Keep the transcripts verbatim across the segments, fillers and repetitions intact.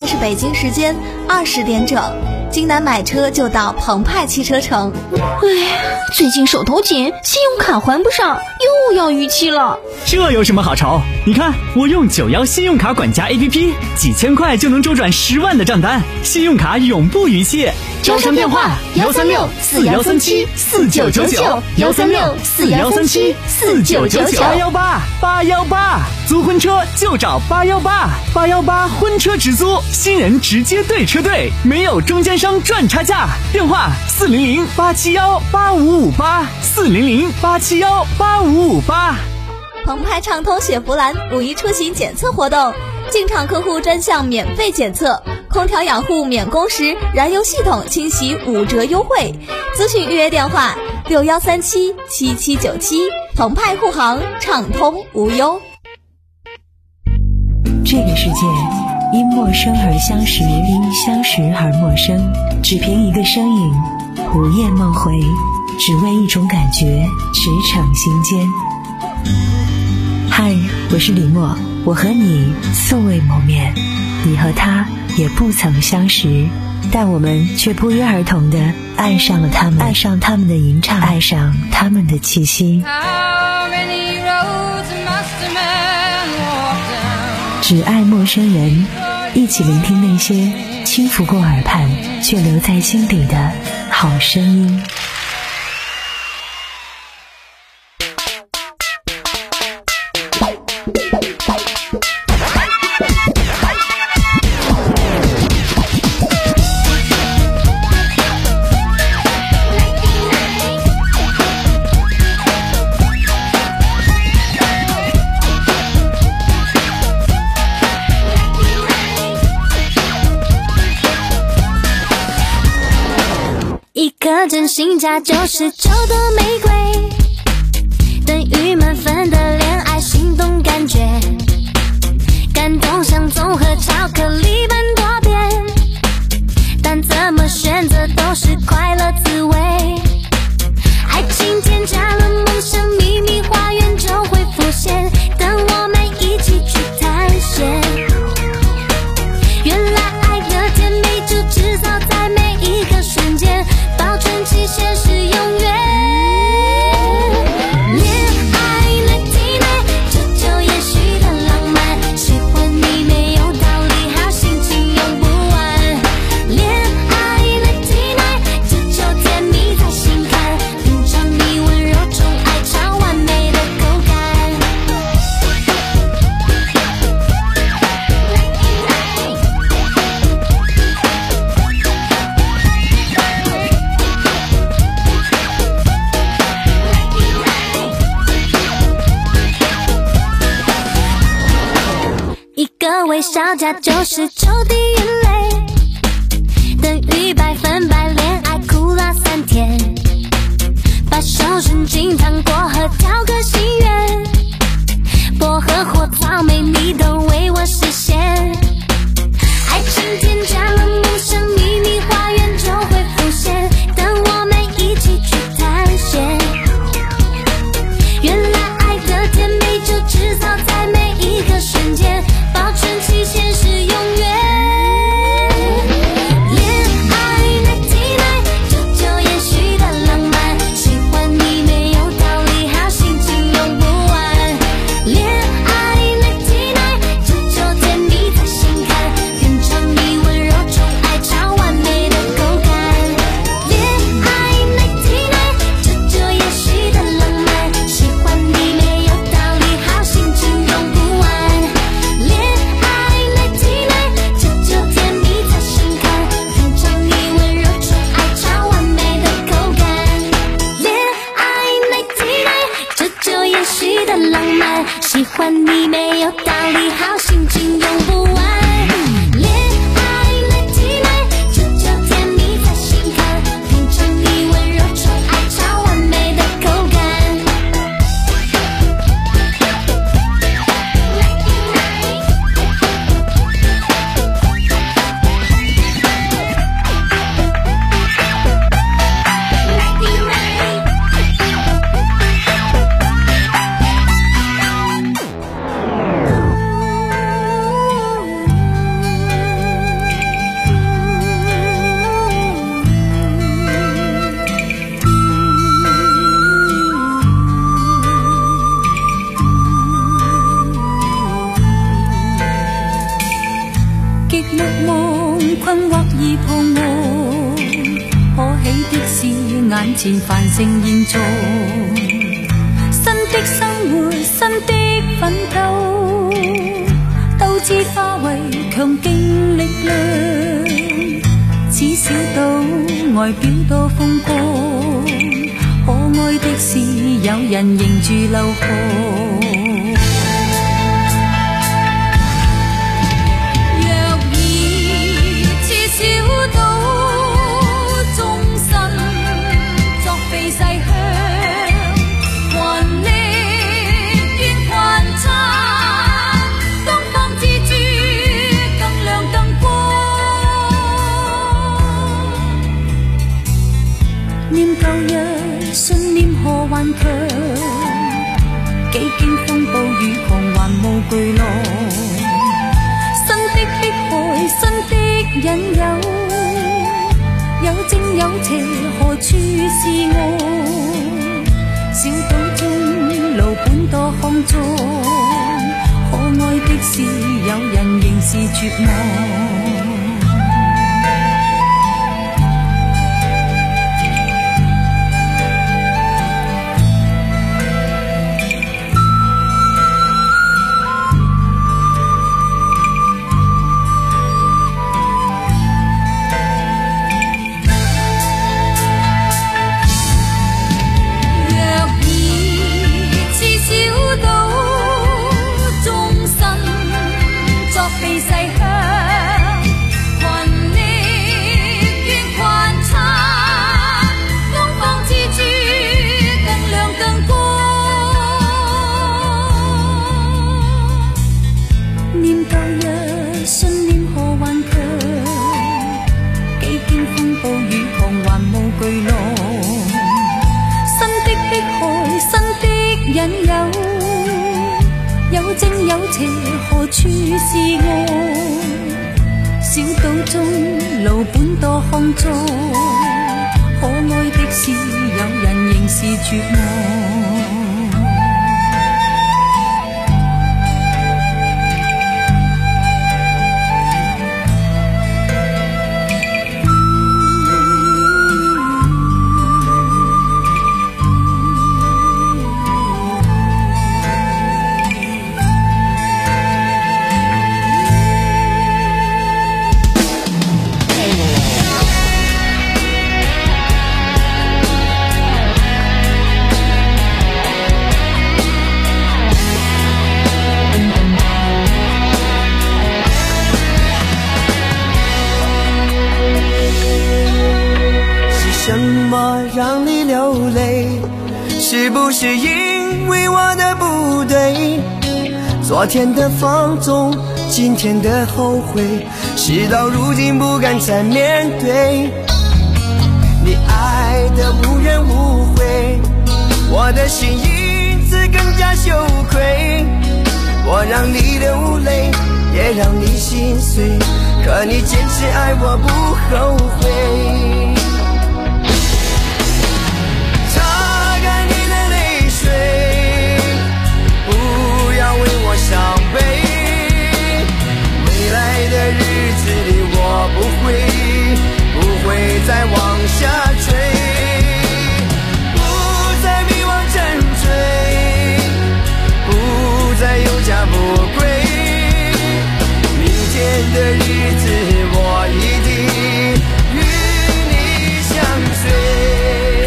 是北京时间二十点整。京南买车就到澎湃汽车城。 哎，最近手头紧，信用卡还不上，又要逾期了。 这有什么好愁？你看我用九幺信用卡管家 A P P， 几千块就能周转十万的账单，信用卡永不逾期。 招商电话：幺三六四幺三七四九九九，幺三六四幺三七四九九九。 八幺八八幺八，租婚车就找八幺八，八幺八婚车直租，新人直接对车队，没有中间商赚差价。电话：四零零八七幺八五五八，四零零八七幺八五五八。 澎湃畅通雪佛兰五一出行检测活动，进场客户专项免费检测，空调养护免工时，燃油系统清洗五折优惠。咨询预约电话：六幺三七七七九七。澎湃护航，畅通无忧。 这个世界因陌生而相识，因相识而陌生，只凭一个身影，午夜梦回，只为一种感觉，驰骋心间。嗨，我是李默，我和你素未谋面，你和他也不曾相识，但我们却不约而同地爱上了他们，爱上他们的吟唱，爱上他们的气息。只爱陌生人，一起聆听那些轻拂过耳畔却留在心底的好声音。 真心价九十九的玫瑰，等于满分的恋爱心动感觉，感动像综合巧克力般多变，但怎么选择都是快乐滋味。爱情添加了梦想，秘密花园就会浮现，等我们一起去探险。原来爱的甜美就制造在每一个瞬间，保存期限是永远。恋爱的体内，这就也许的浪漫，喜欢你没有道理，好心情用不完。恋爱的体内，这就甜蜜在心坎，品尝你温柔宠爱超完美的口感。一个微笑加九十九滴眼泪，等于百分百恋爱哭了三天，把手伸进糖果盒挑个心愿，薄荷或草莓你都为我实现。爱情添加了梦想，秘密花园就会浮现，等我们一起去探险。原来爱的甜美就制造在每一个瞬间，保存期限是永远。恋爱的体内，这就也许的浪漫，喜欢你没有道理，好心情用不完。恋爱的体内，这極目夢困惑而彷徨，可喜的是眼前繁盛現狀，新的生活，新的奮鬥，鬥志化為強勁力量，此小島外表多風光，可愛的是有人迎住流汗。幾經風暴雨狂還無巨浪，新的迫害，新的引誘，有正有邪，何處是我？小島中路本多康莊，可愛的是有人仍是絕望。何處是我？小島中路本多康莊，可愛的是有人仍是絕望。 让你流泪，是不是因为我的不对？昨天的放纵，今天的后悔，事到如今不敢再面对。你爱的无怨无悔，我的心因此更加羞愧。我让你流泪，也让你心碎，可你坚持爱我不后悔。不要为我伤悲，未来的日子里我不会不会再往下坠，不再迷惘沉醉，不再有家不归，明天的日子我一定与你相随。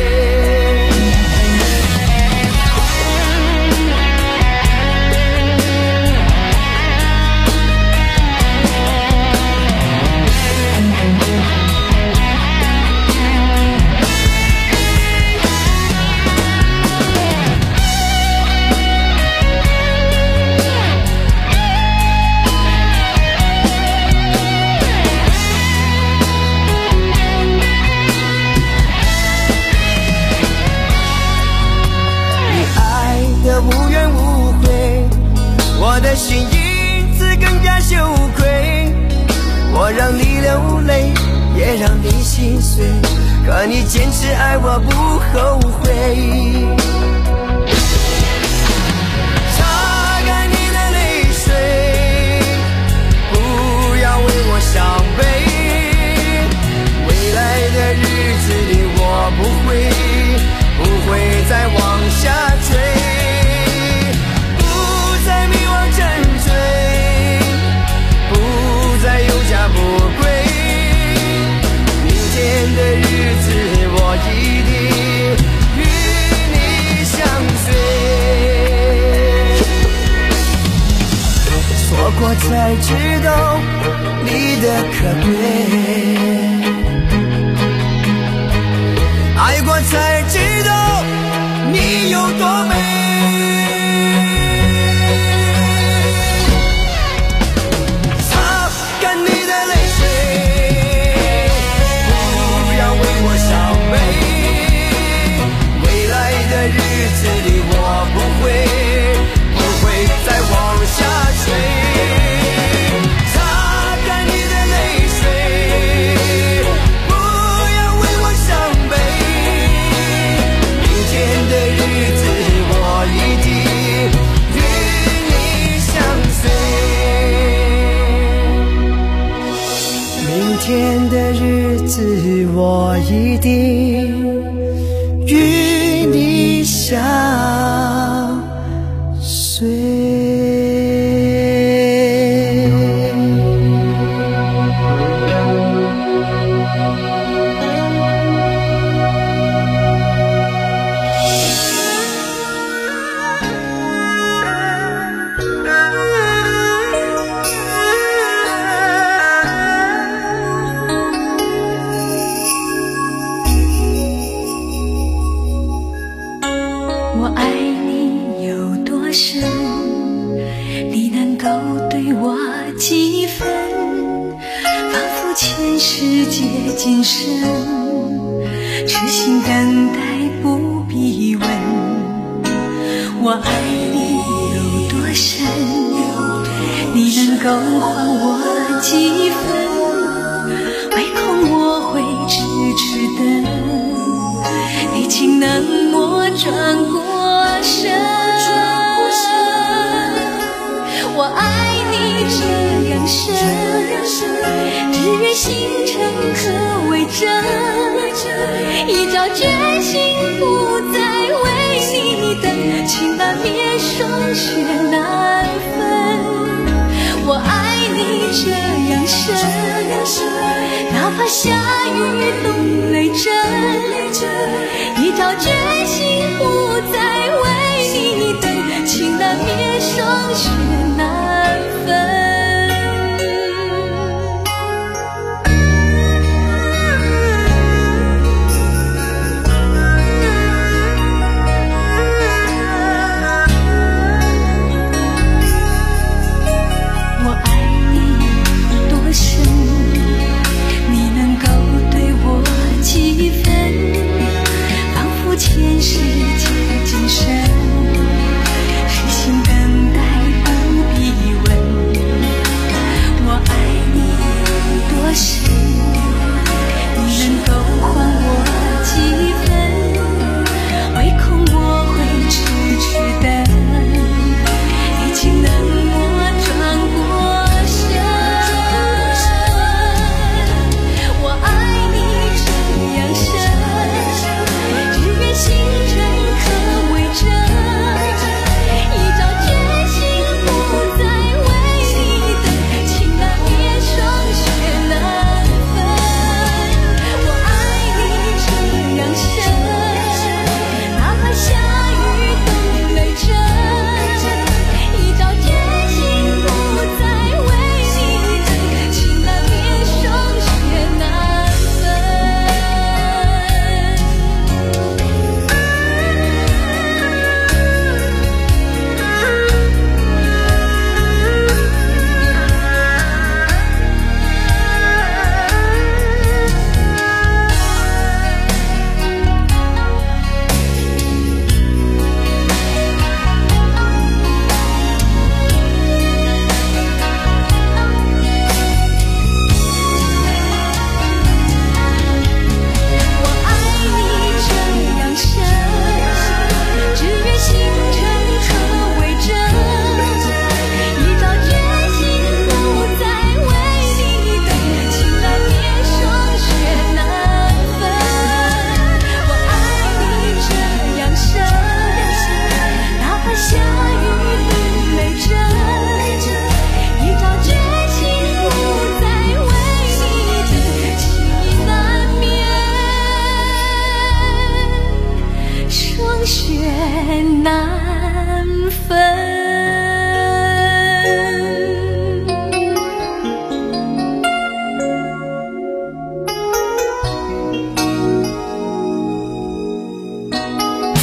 我的心因此更加羞愧，我让你流泪，也让你心碎，可你坚持爱我不后悔。擦干你的泪水，不要为我对，爱过才知道你有多美。擦干你的泪水，不要为我伤悲，未来的日子里我不会不会再往下坠。擦干你的泪水，不要为我伤悲，明天的日子我一定与你相随，明天的日子我一定与你相随。 我爱你有多深，你能够对我几分？仿佛前世皆今生，痴心等待不必问。我爱你有多深，你能够还我几分？唯恐我会痴痴等，你竟能莫转过身。我爱你这样深，日月星辰可为证，一朝决心不再为你等，情难灭霜雪难分。我爱你这样深，哪怕下雨冻泪针，一朝决心不再为你等，情难灭霜雪难分。我爱你有多深，你能够对我几分？仿佛前世皆今生，痴心等待不必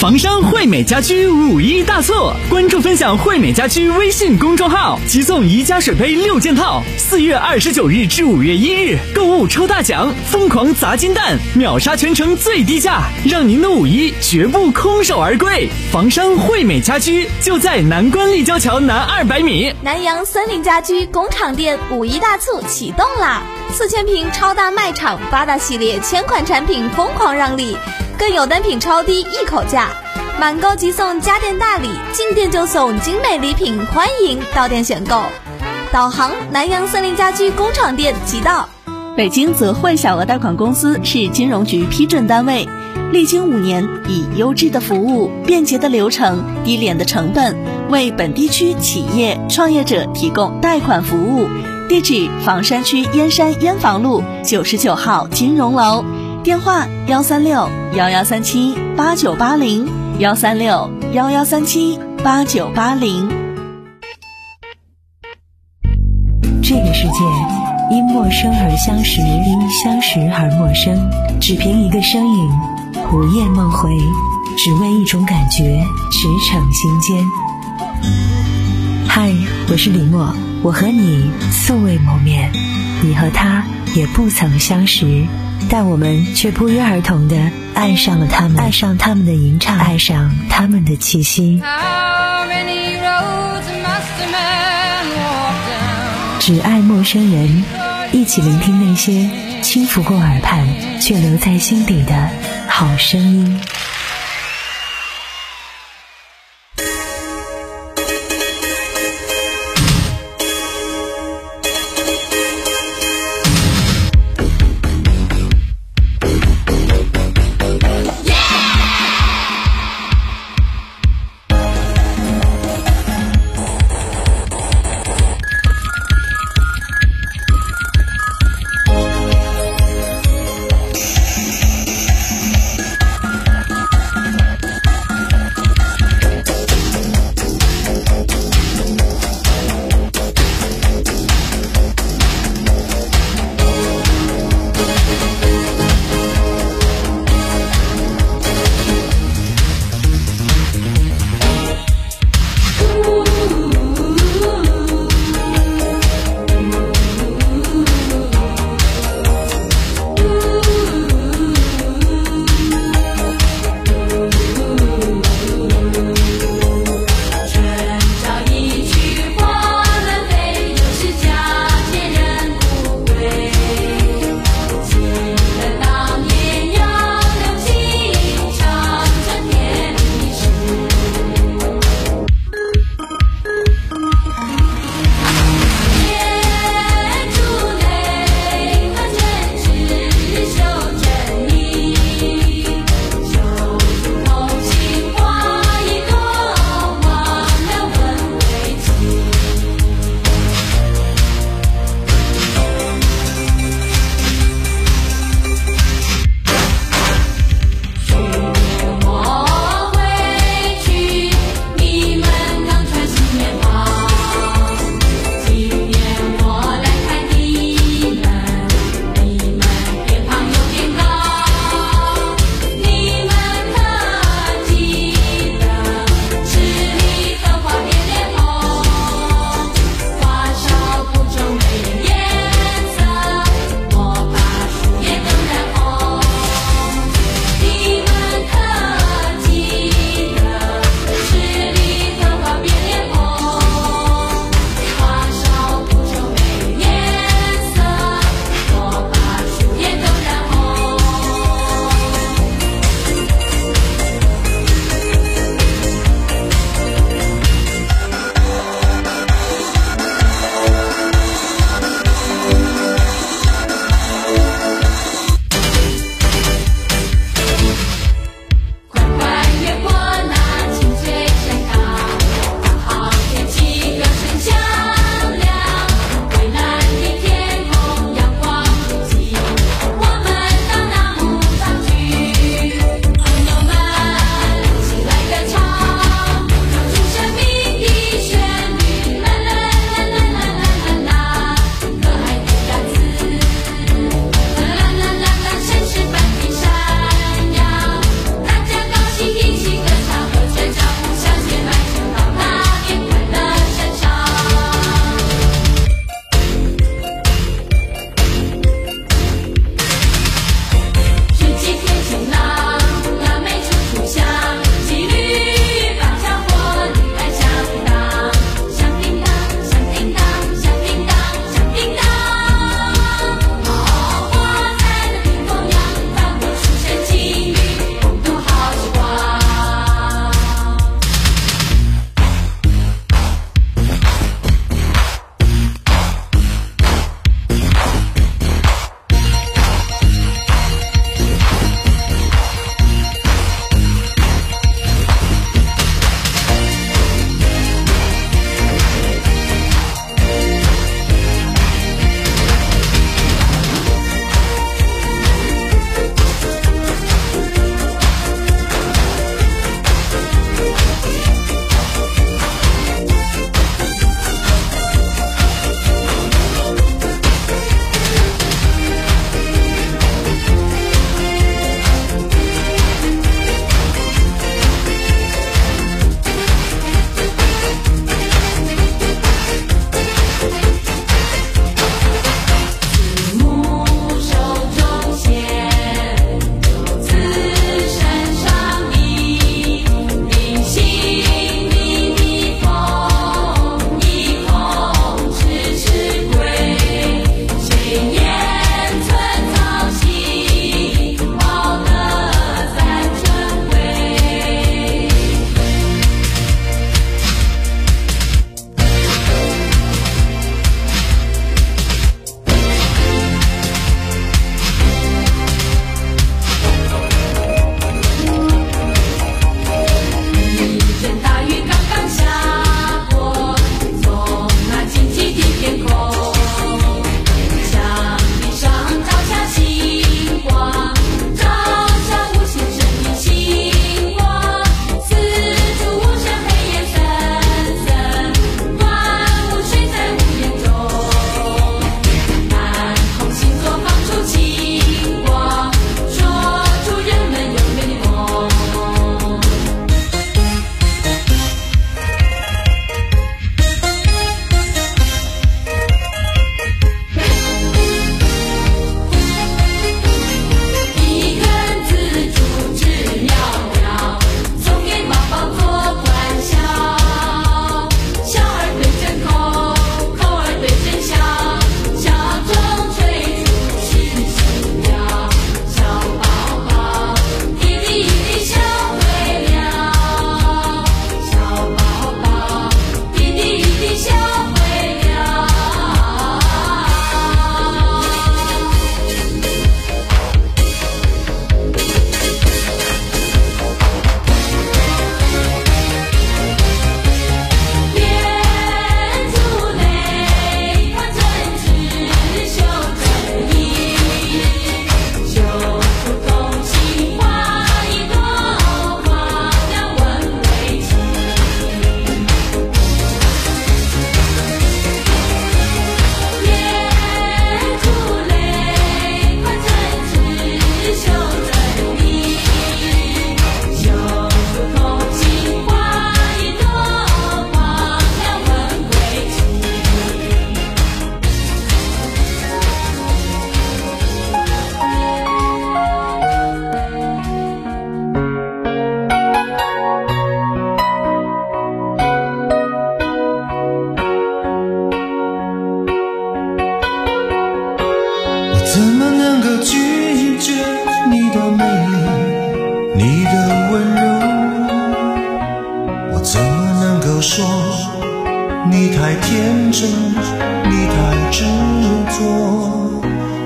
房山惠美家居五一大促，关注分享惠美家居微信公众号，即送宜家水杯六件套。四月二十九日至五月一日，购物抽大奖，疯狂砸金蛋，秒杀全城最低价，让您的五一绝不空手而归。房山惠美家居就在南关立交桥南二百米。 南阳森林家居工厂店五一大促启动啦！四千平超大卖场，八大系列千款产品疯狂让利，更有单品超低一口价，满购即送家电大礼，进店就送精美礼品，欢迎到店选购。导航南阳森林家居工厂店即到。 北京泽惠小额贷款公司是金融局批准单位，历经五年，以优质的服务、便捷的流程、低廉的成本，为本地区企业创业者提供贷款服务。地址：房山区燕山燕房路九十九号金融楼，电话：幺三六幺幺三七八九八零，幺三六幺幺三七八九八零。 这个世界因陌生而相识，因相识而陌生，只凭一个身影，午夜梦回，只为一种感觉，驰骋心间。嗨，我是李默，我和你素未谋面，你和他也不曾相识，但我们却不约而同地爱上了他们，爱上他们的吟唱，爱上他们的气息。只爱陌生人，一起聆听那些轻拂过耳畔却留在心底的好声音。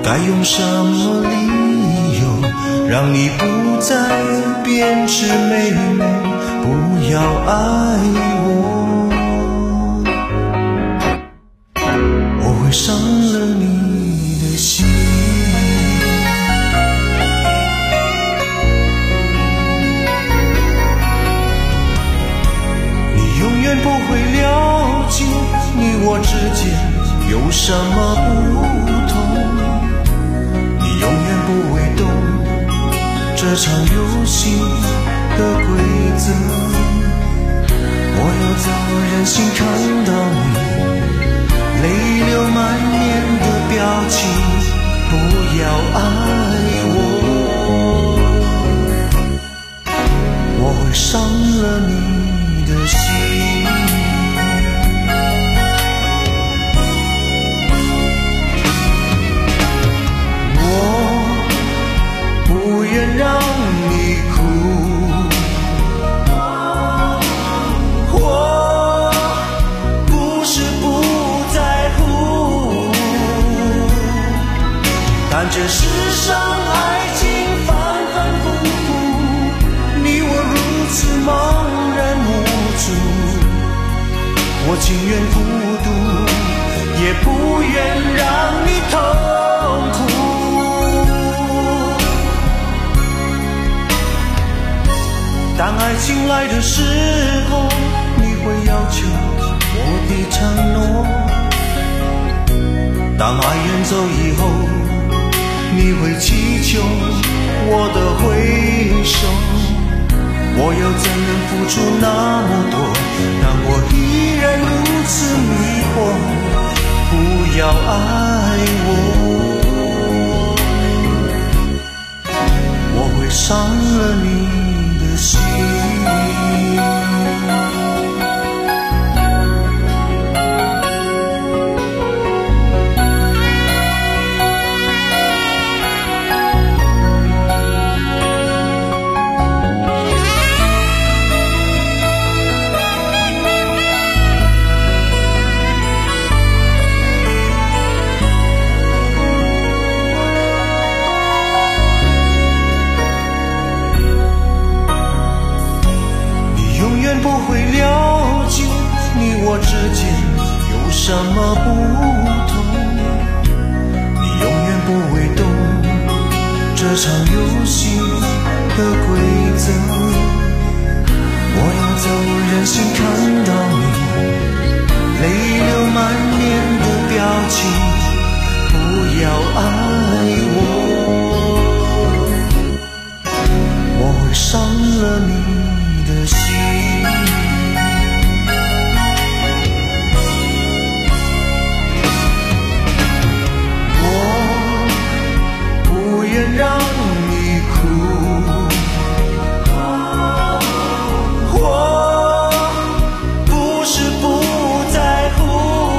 该用什么理由让你不再编织美梦？不要爱我，我会伤了你的心。你永远不会了解，你我之间有什么不同，你永远不会懂这场游戏的规则。我要走，任性看到你泪流满面的表情，不要爱我，我会伤了你的心。让你哭，我不是不在乎，但这世上爱情反反复复，你我如此茫然无助，我情愿孤独，也不愿让你痛苦。当爱情来的时候，你会要求我的承诺；当爱远走以后，你会祈求我的回首。我又怎能付出那么多，让我依然如此迷惑？不要爱我，我会伤了你的心。不会了解你我之间有什么不同，你永远不会懂这场游戏的规则。我要走，任性看到你泪流满面的表情，不要爱我，我会伤了你的心。让你哭，我不是不在乎，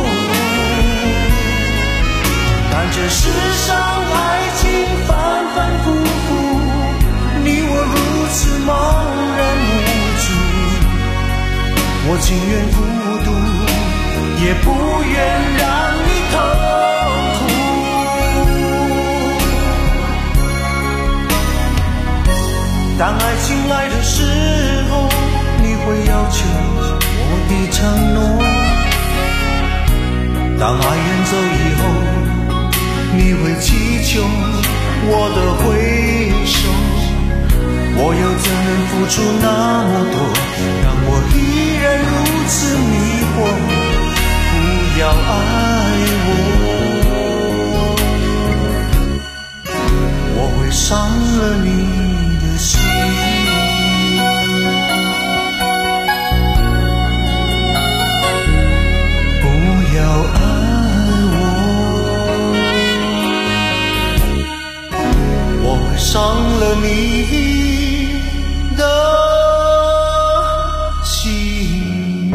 但这世上爱情反反复复，你我如此茫然无助，我情愿孤独，也不愿让你痛。当爱情来的时候，你会要求我的承诺；当爱远走以后，你会祈求我的回首。我又怎能付出那么多，让我依然如此迷惑？不要爱我，我会伤了你的心。不要爱我，我会伤了你的心。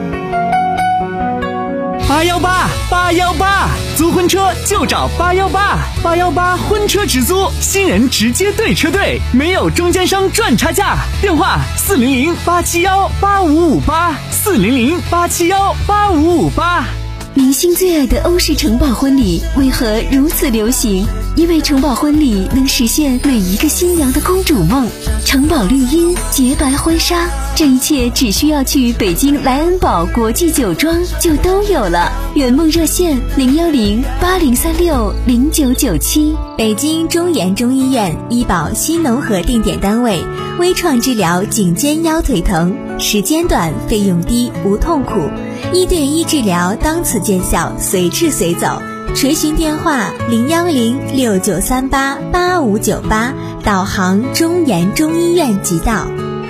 八幺八八幺八，租婚车就找八幺八，八幺八婚车直租，新人直接对车队，没有中间商赚差价。电话四零零八七幺八五五八，四零零八七幺八五五八。 明星最爱的欧式城堡婚礼为何如此流行？ 因为城堡婚礼能实现每一个新娘的公主梦。城堡绿荫，洁白婚纱，这一切只需要去北京莱恩堡国际酒庄就都有了。圆梦热线零幺零八零三六零九九七。 北京中研中医院医保新农合定点单位，微创治疗颈肩腰腿疼，时间短，费用低，无痛苦，一对一治疗当此见效，随治随走。垂询电话零幺零六九三八八五九八，导航中研中医院即到。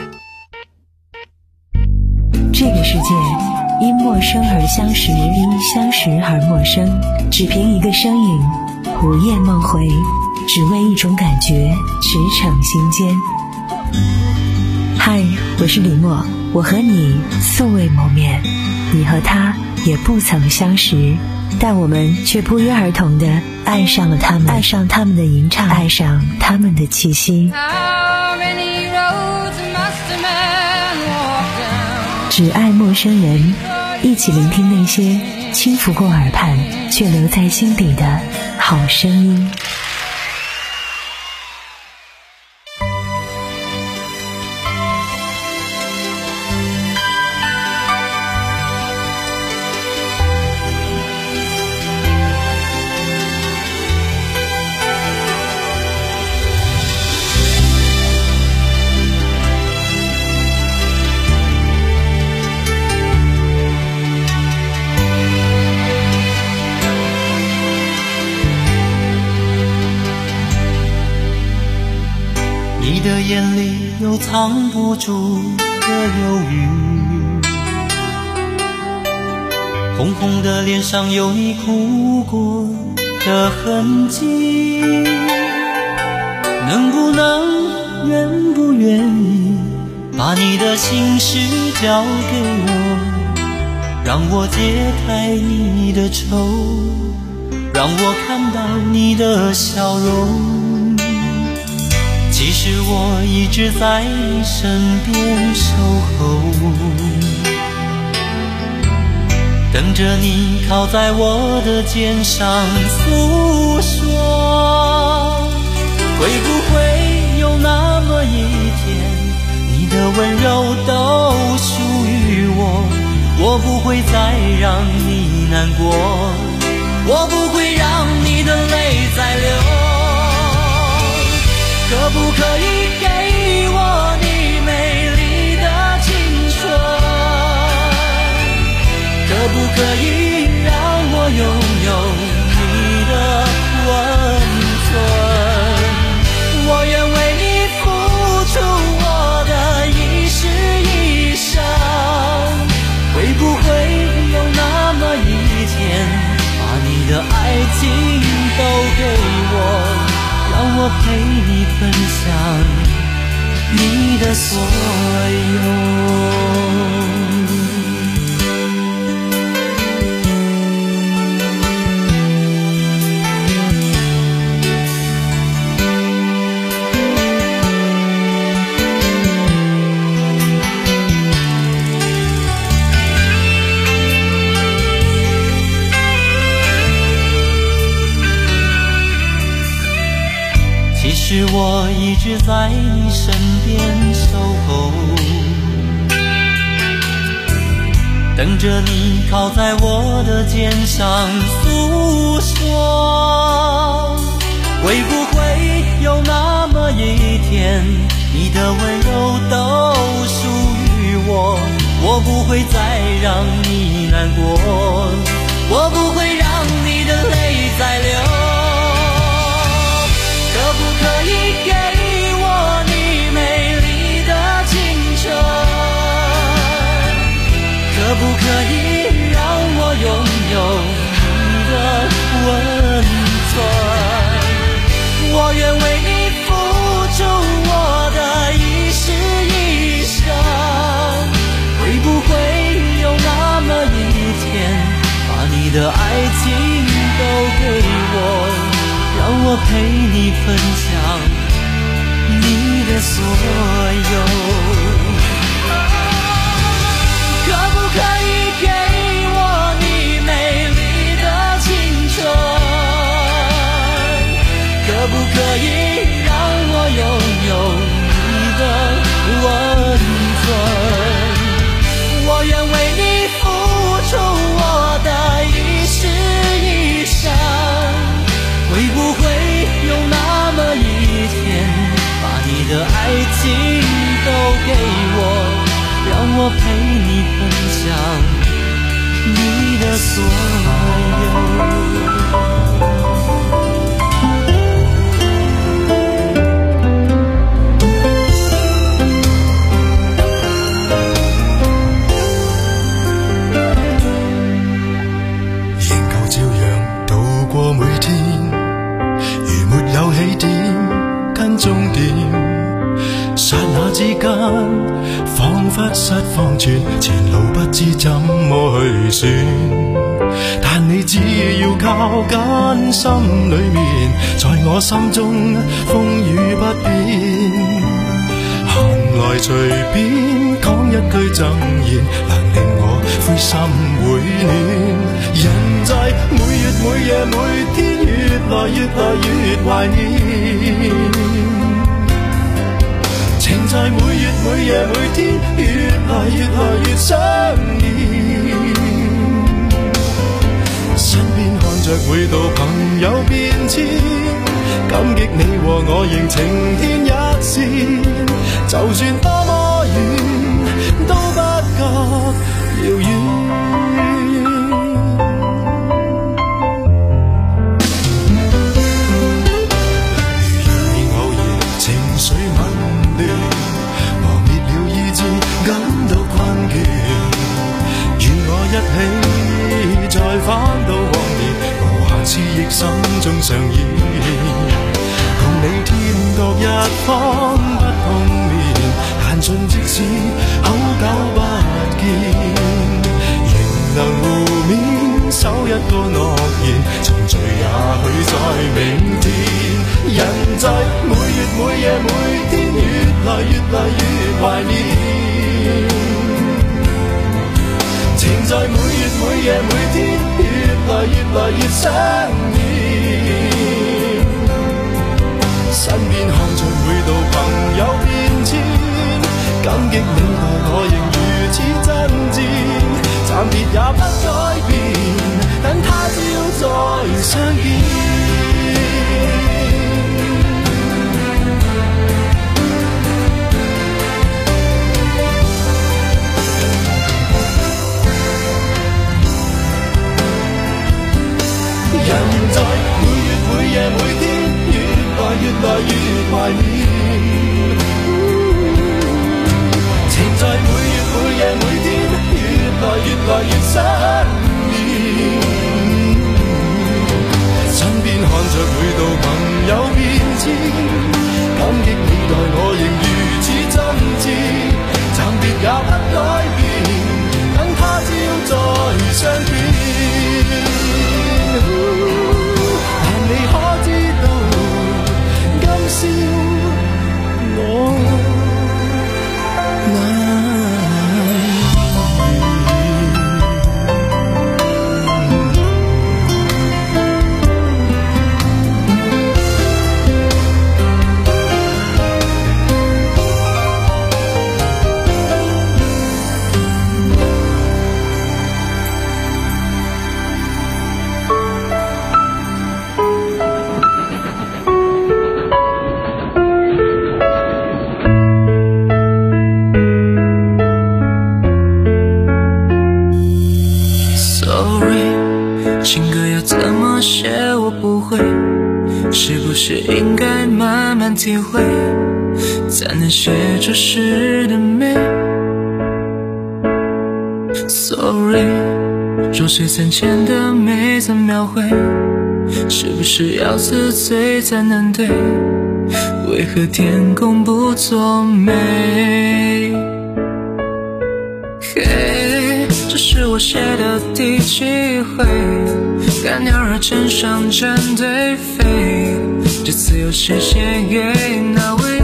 这个世界因陌生而相识，因相识而陌生，只凭一个声音，午夜梦回，只为一种感觉，驰骋心间。嗨，我是李默，我和你素未谋面，你和他也不曾相识，但我们却不约而同地爱上了他们，爱上他们的吟唱，爱上他们的气息。只爱陌生人，一起聆听那些轻拂过耳畔却留在心底的好声音。 你的眼里有藏不住的忧郁，红红的脸上有你哭过的痕迹，能不能愿不愿意把你的心事交给我，让我解开你的愁，让我看到你的笑容。其实我一直在你身边守候，等着你靠在我的肩上诉说。会不会有那么一天，你的温柔都属于我，我不会再让你难过，我不会让你的泪再流。可不可以给我你美丽的青春，可不可以让我拥有你的温存，我愿为你付出我的一世一生。会不会有那么一天，把你的爱情都给我，让我陪你分享你的所有。其实我一直在你身边守候，等着你靠在我的肩上诉说。会不会有那么一天，你的温柔都属于我，我不会再让你难过，我不会让你的泪再流。可不可以给我你美丽的青春，可不可以让我拥有你的温存，我愿为你付出我的一世一生。会不会有那么一天，把你的爱情都给我，让我陪你分享你的所有。可不可以给我你美丽的青春， 可不可以让我拥有你的温存？我愿为你付出我的一世一生，会不会有那么一天，把你的爱情都给我，让我陪你分享你的所有。 起點跟終點，剎那之間彷彿失方寸，前路不知怎麼去算。但你只要靠緊心裏面，在我心中風雨不變。行來隨便講一句贈言，能令我灰心會暖。人在每月每夜每天越來越來越懷念，情在每月每夜每天越來越來越想念。身邊看着每道朋友變遷，感激你和我仍情天一線，就算多麼遠都不覺遙遠。再返到往年，無限次憶心中上演，共你天各一方不碰面，但盡即使好久不見，仍能互勉守一個諾言，重聚也許在明天。人在每月每夜每天越來越來越懷念，情在每月每夜每天越來越來越想念。身邊看着每道朋友變遷，感激你待我仍如此真摯，暫別也不改變，等他朝再相見。人在每月每夜每天越來越來越懷念，情在每月每夜每天越來越來越想念。身邊看着每道朋友變遷，感激你待我仍如此真摯，暫別也不改變，等他朝再相見。但你可知道，今宵我是不是应该慢慢体会，才能写出诗的美 Sorry， 若水三千的美怎描绘，是不是要自醉才能对，为何天公不作美？嘿，这是我写的第几回，赶鸟儿成双成对飞，这次又是写给哪位？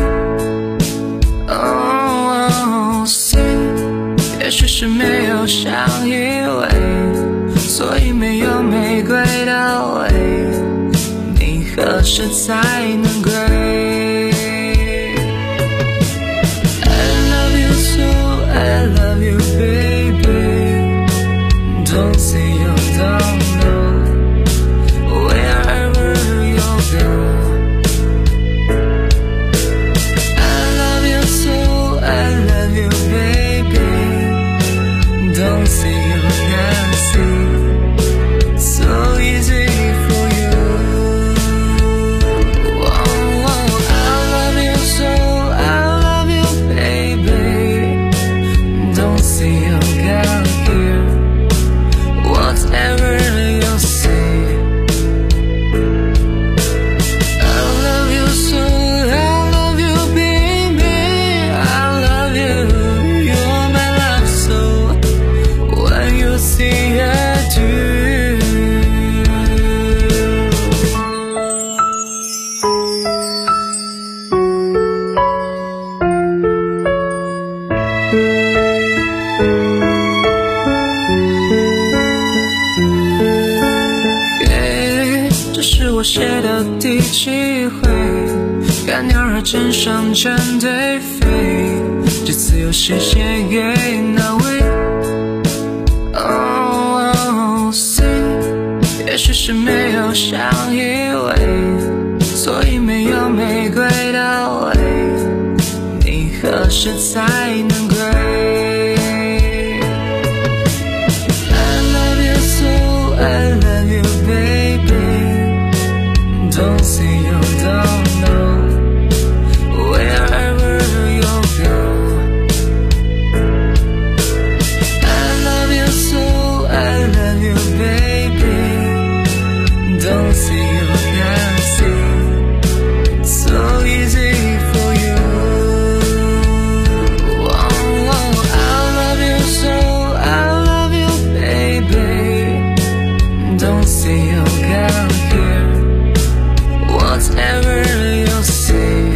哦、oh, ，C， 也许是没有相依偎，所以没有玫瑰的味。你何时才能归？ I love you so, I love you baby. Don't say you don't know wherever you'll go. I love you so, I love you baby. Don't say you can't see, so easy for you. Oh, oh, I love you so, I love you baby. Don't say you can't hear whatever you say. I love you so, I love you baby. I love you, you're my love soul. When you say I do.这是我写的第几回，干鸟儿真上战队飞，这次又是写给哪位？哦 ，C， 也许是没有想以为，所以没有玫瑰的味，你何时才能归？ I love you so, I love you baby. Don't say you don't know wherever you'll go. I love you so, I love you baby. Don't say you can't see, so easy for you. Oh, oh, I love you so, I love you baby. Don't say you can't hear whatever you say.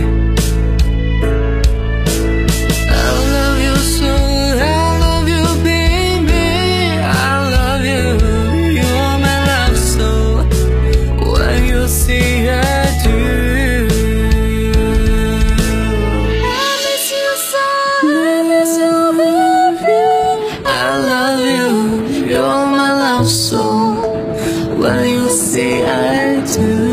I love you so, I love you baby. I love you, you're my love soul. When you say I do. I miss you so, I miss you baby. I love you, you're my love soul. When you say I do.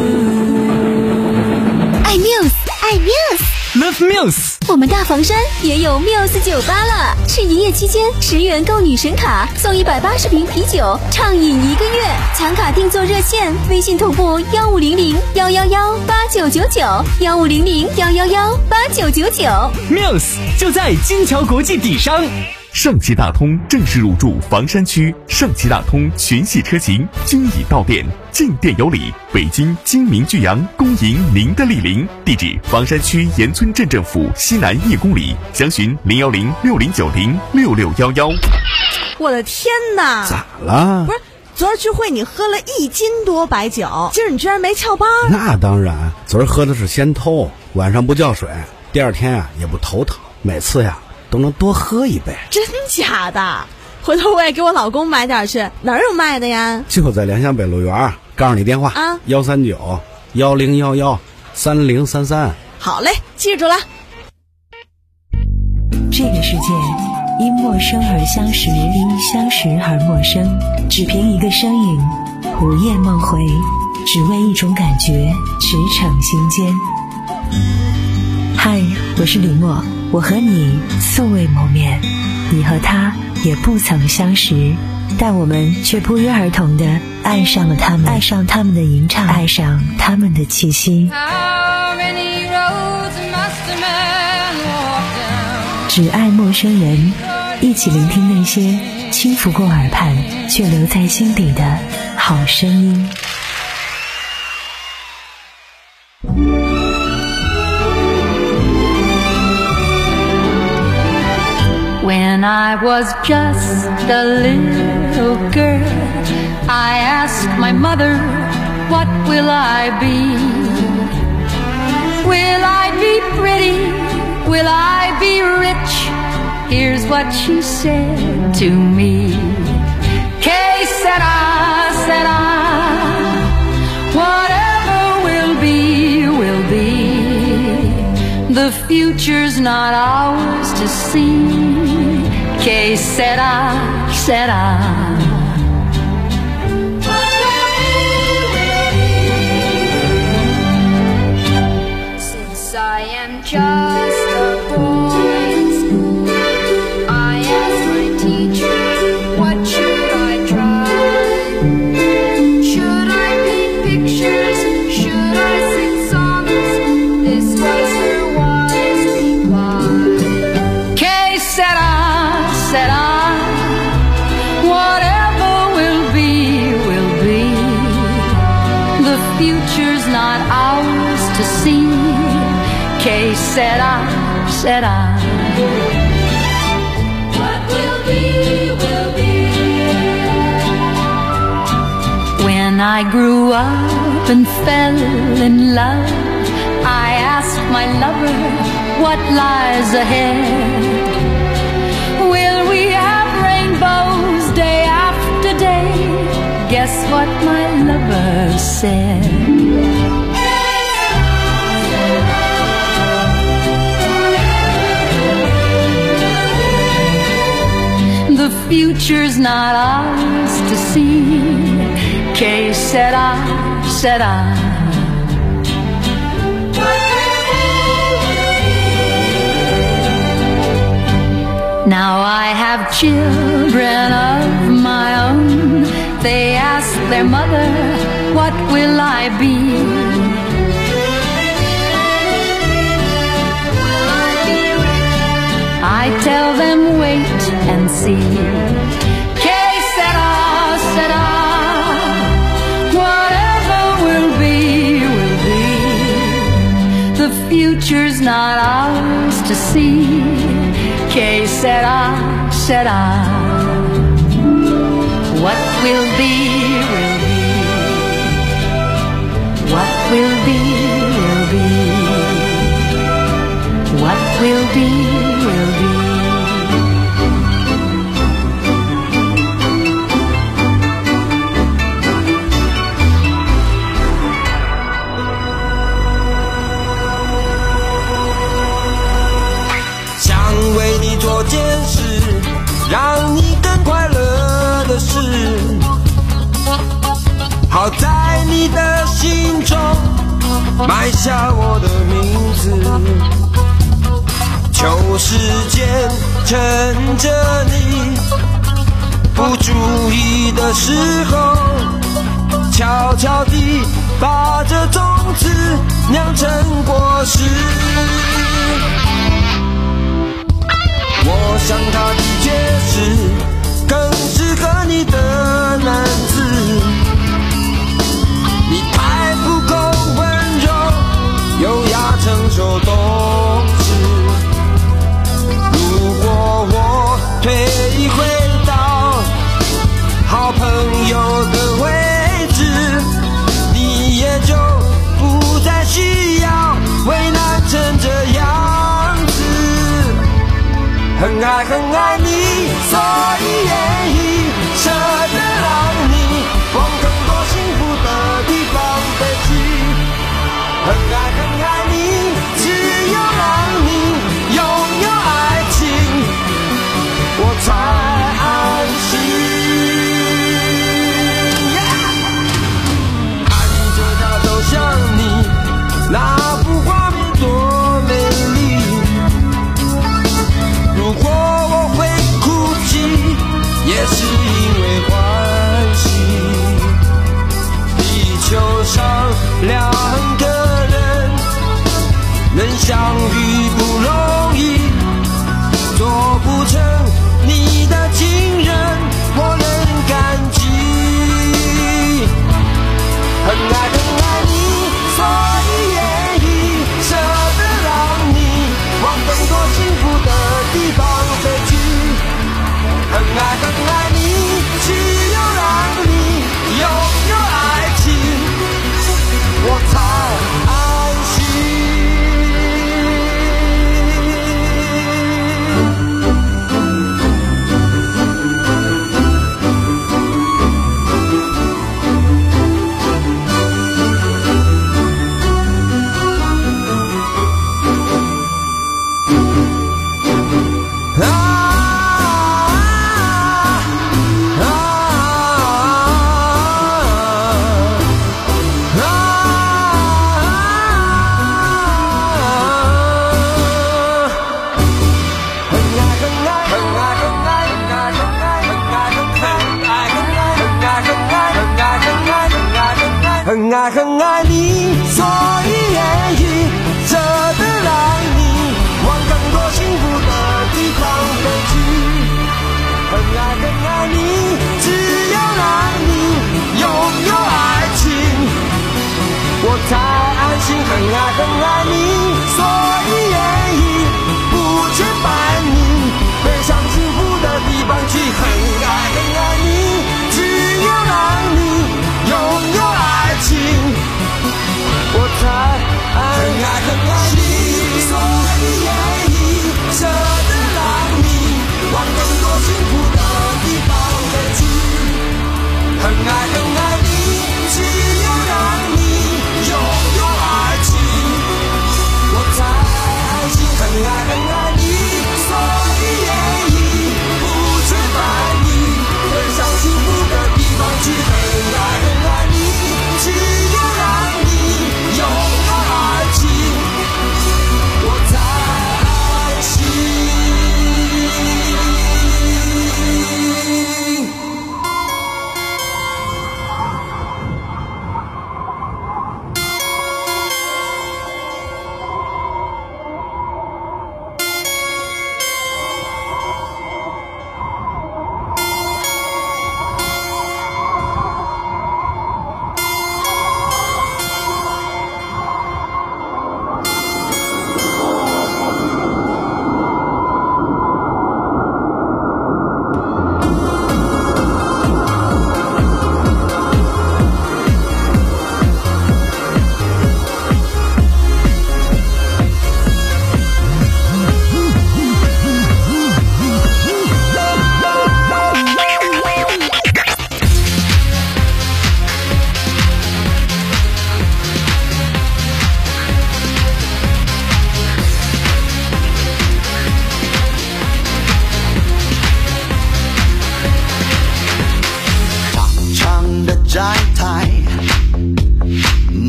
Love Muse， 我们大房山也有 Muse 酒吧了，是营业期间十元购女神卡送一百八十瓶啤酒，畅饮一个月。抢卡订座热线：微信同步幺五零零幺幺幺八九九九幺五零零幺幺幺八九九九。 Muse 就在金桥国际底商。 盛奇大通正式入驻房山区，盛奇大通全系车型均已到店，进店有礼。北京精明巨阳恭迎您的莅临，地址房山区盐村镇政府西南一公里，详询零幺零六零九零六六幺幺。 我的天哪！ 咋了？ 不是，昨儿聚会你喝了一斤多白酒，今儿你居然没翘班？ 那当然，昨儿喝的是先偷，晚上不叫水，第二天啊也不头疼，每次呀都能多喝一杯。 真假的？回头我也给我老公买点去，哪儿有卖的呀？ 就在联想北路园，告诉你电话啊，幺三九幺零幺幺三零三三。 好嘞，记住了。 这个世界因陌生而相识，因相识而陌生，只凭一个身影，午夜梦回，只为一种感觉，驰骋心间。嗨，我是李默，我和你素未谋面，你和他也不曾相识，但我们却不约而同地爱上了他们，爱上他们的吟唱，爱上他们的气息。只爱陌生人，一起聆听那些轻拂过耳畔却留在心底的好声音。 When I was just a little girl, I asked my mother, what will I be? Will I be pretty? Will I be rich? Here's what she said to me. Que sera, sera, whatever will be. The future's not ours to see. Que sera, sera. Since I am just a boy in school, I asked my teacher, what should I try? Should I paint pictures? Should I sing songs? This was her wise reply. Que sera, sera. Whatever will be, will be. The future's not ours to see. Que sera, sera. What will be, will be. When I grew up and fell in love, I asked my lover what lies ahead. Will we have rainbows day after day? Guess what my lover said. The future's not ours to see. Que sera, sera. Now I have children of my own. They ask their mother, what will I be? I tell them wait and see. Que sera, sera. Whatever will be, will be. The future's not ours to see. Que sera, sera. What will be, will be. What will be, will be. What will be, will be. 为你做件事，让你更快乐的事，好在你的心中埋下我的名字。求时间趁着你不注意的时候，悄悄地把这种子酿成果实。我想他的确是更适合你的男子，你太不够温柔，优雅成熟懂事。如果我退回到好朋友的位置，你也就不再需要为难成这样。很爱很爱你，所以愿意舍得让你往更多幸福的地方飞去。很爱很爱你，只有让你拥有爱情，我才安心。Yeah! 看着他走向你，那幅画面多美丽。如果我会哭泣，也是因为欢喜。地球上两个人能相遇不容易，做不成你的情人，我能感激。很爱很爱你，所以愿意舍得让你往更多幸福的地方飞去。很爱很爱你，只有让你拥有爱情，我才安心。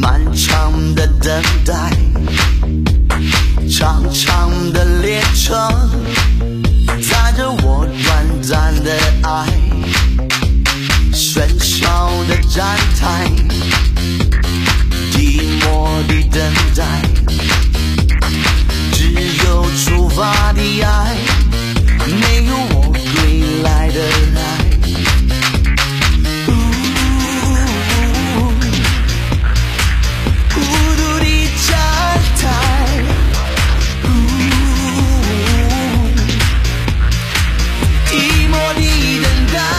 漫长的等待，长长的列车载着我短暂的爱，喧嚣的站台，寂寞的等待，只有出发的爱，没有我归来的爱。孤独的站台，寂寞的等待，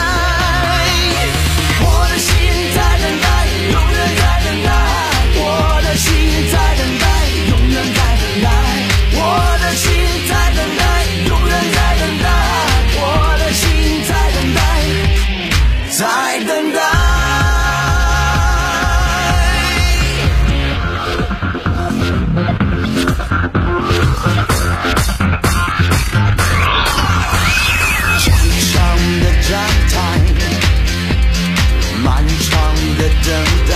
我的心在等待，永远在等待，我的心在等待，永远在等待，我的心在等待，永远在等待，我的心在等待，在等待。等待，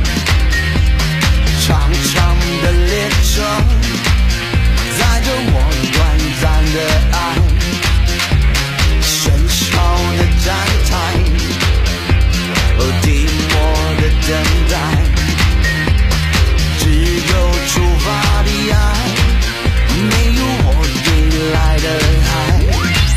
长长的列车载着我短暂的爱，喧嚣的站台，哦，寂寞的等待，只有出发的爱，没有我归来的爱。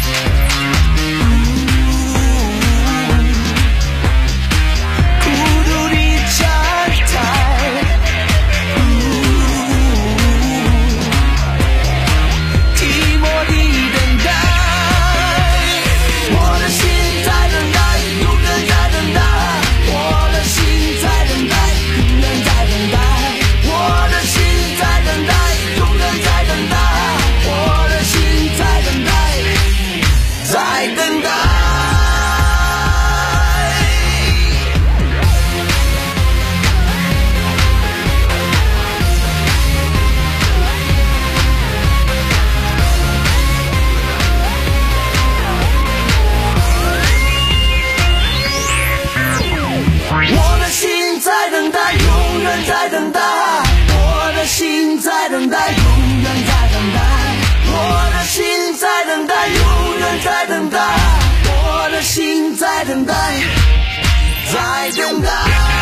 在等待，我的心在等待，永远在等待，我的心在等待，永远在等待，我的心在等待，在等待，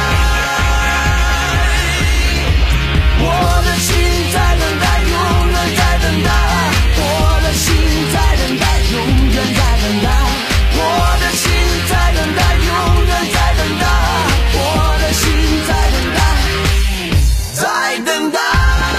我的心在等待，永远在等待，我的心在等待，永远在等待，我的心在等待，永远在等待，我的心在等待，在等待。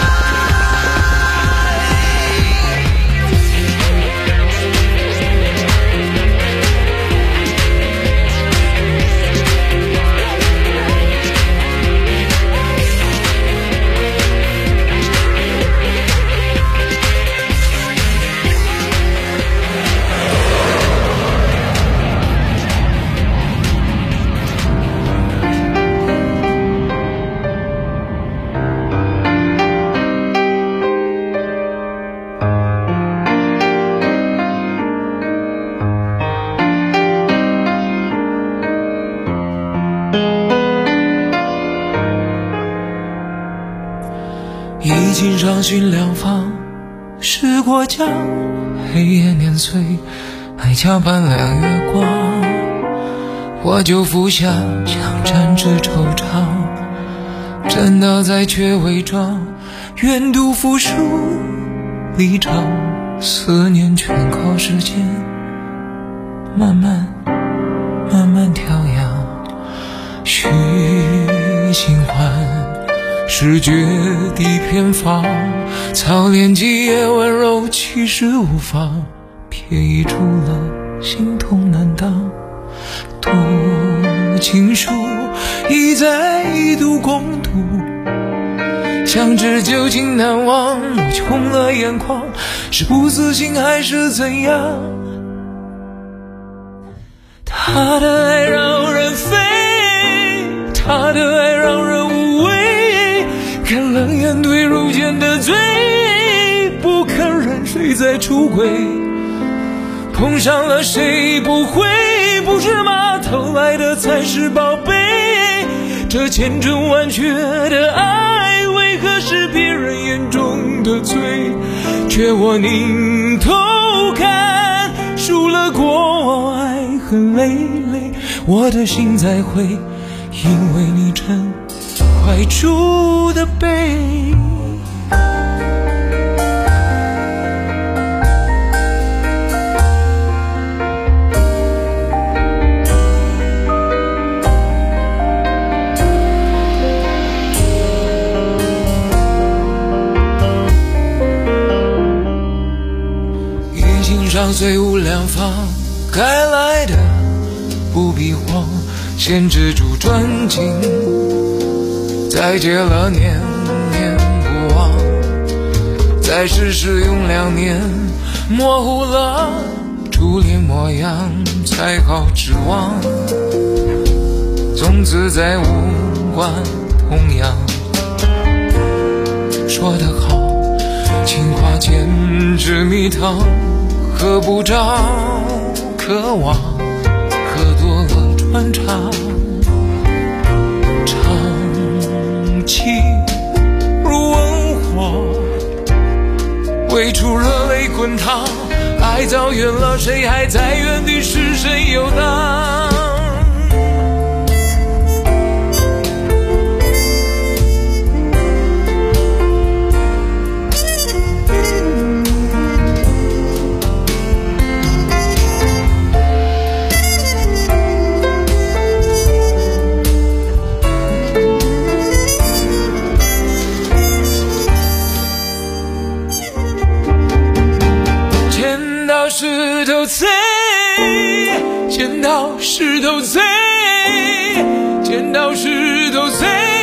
已经上寻两方，是过江，黑夜碾碎，海角斑斓月光。我就服下枪战之惆怅，真的在却伪装，愿赌服输离场，思念全靠时间慢慢慢慢调养，虚心换视觉的偏方，操练几夜温柔，其实无妨，瞥一出了心痛难当。读情书，一再一度共度，相知究竟难忘，我却红了眼眶，是不死心还是怎样？他的爱让人飞，他的爱让人无畏，看冷眼对如剑的罪，不肯任谁再出轨，碰上了谁不会，不是吗？偷来的才是宝贝， 这千真万确的爱，为何是别人眼中的罪？却我拧头看，输了过爱恨累累，我的心才会因为你成怀出的悲。上虽无良方，该来的不必慌，先止住转境，再结了念念不忘，再试试用两年，模糊了初恋模样，才好指望从此再无关痛痒。说得好，情话简直蜜糖，喝不着渴望，喝多了穿肠，长情如文火，未出热泪滚烫，爱早远了，谁还在原地失神游荡？石头碎，剪刀石头碎，剪刀石头碎。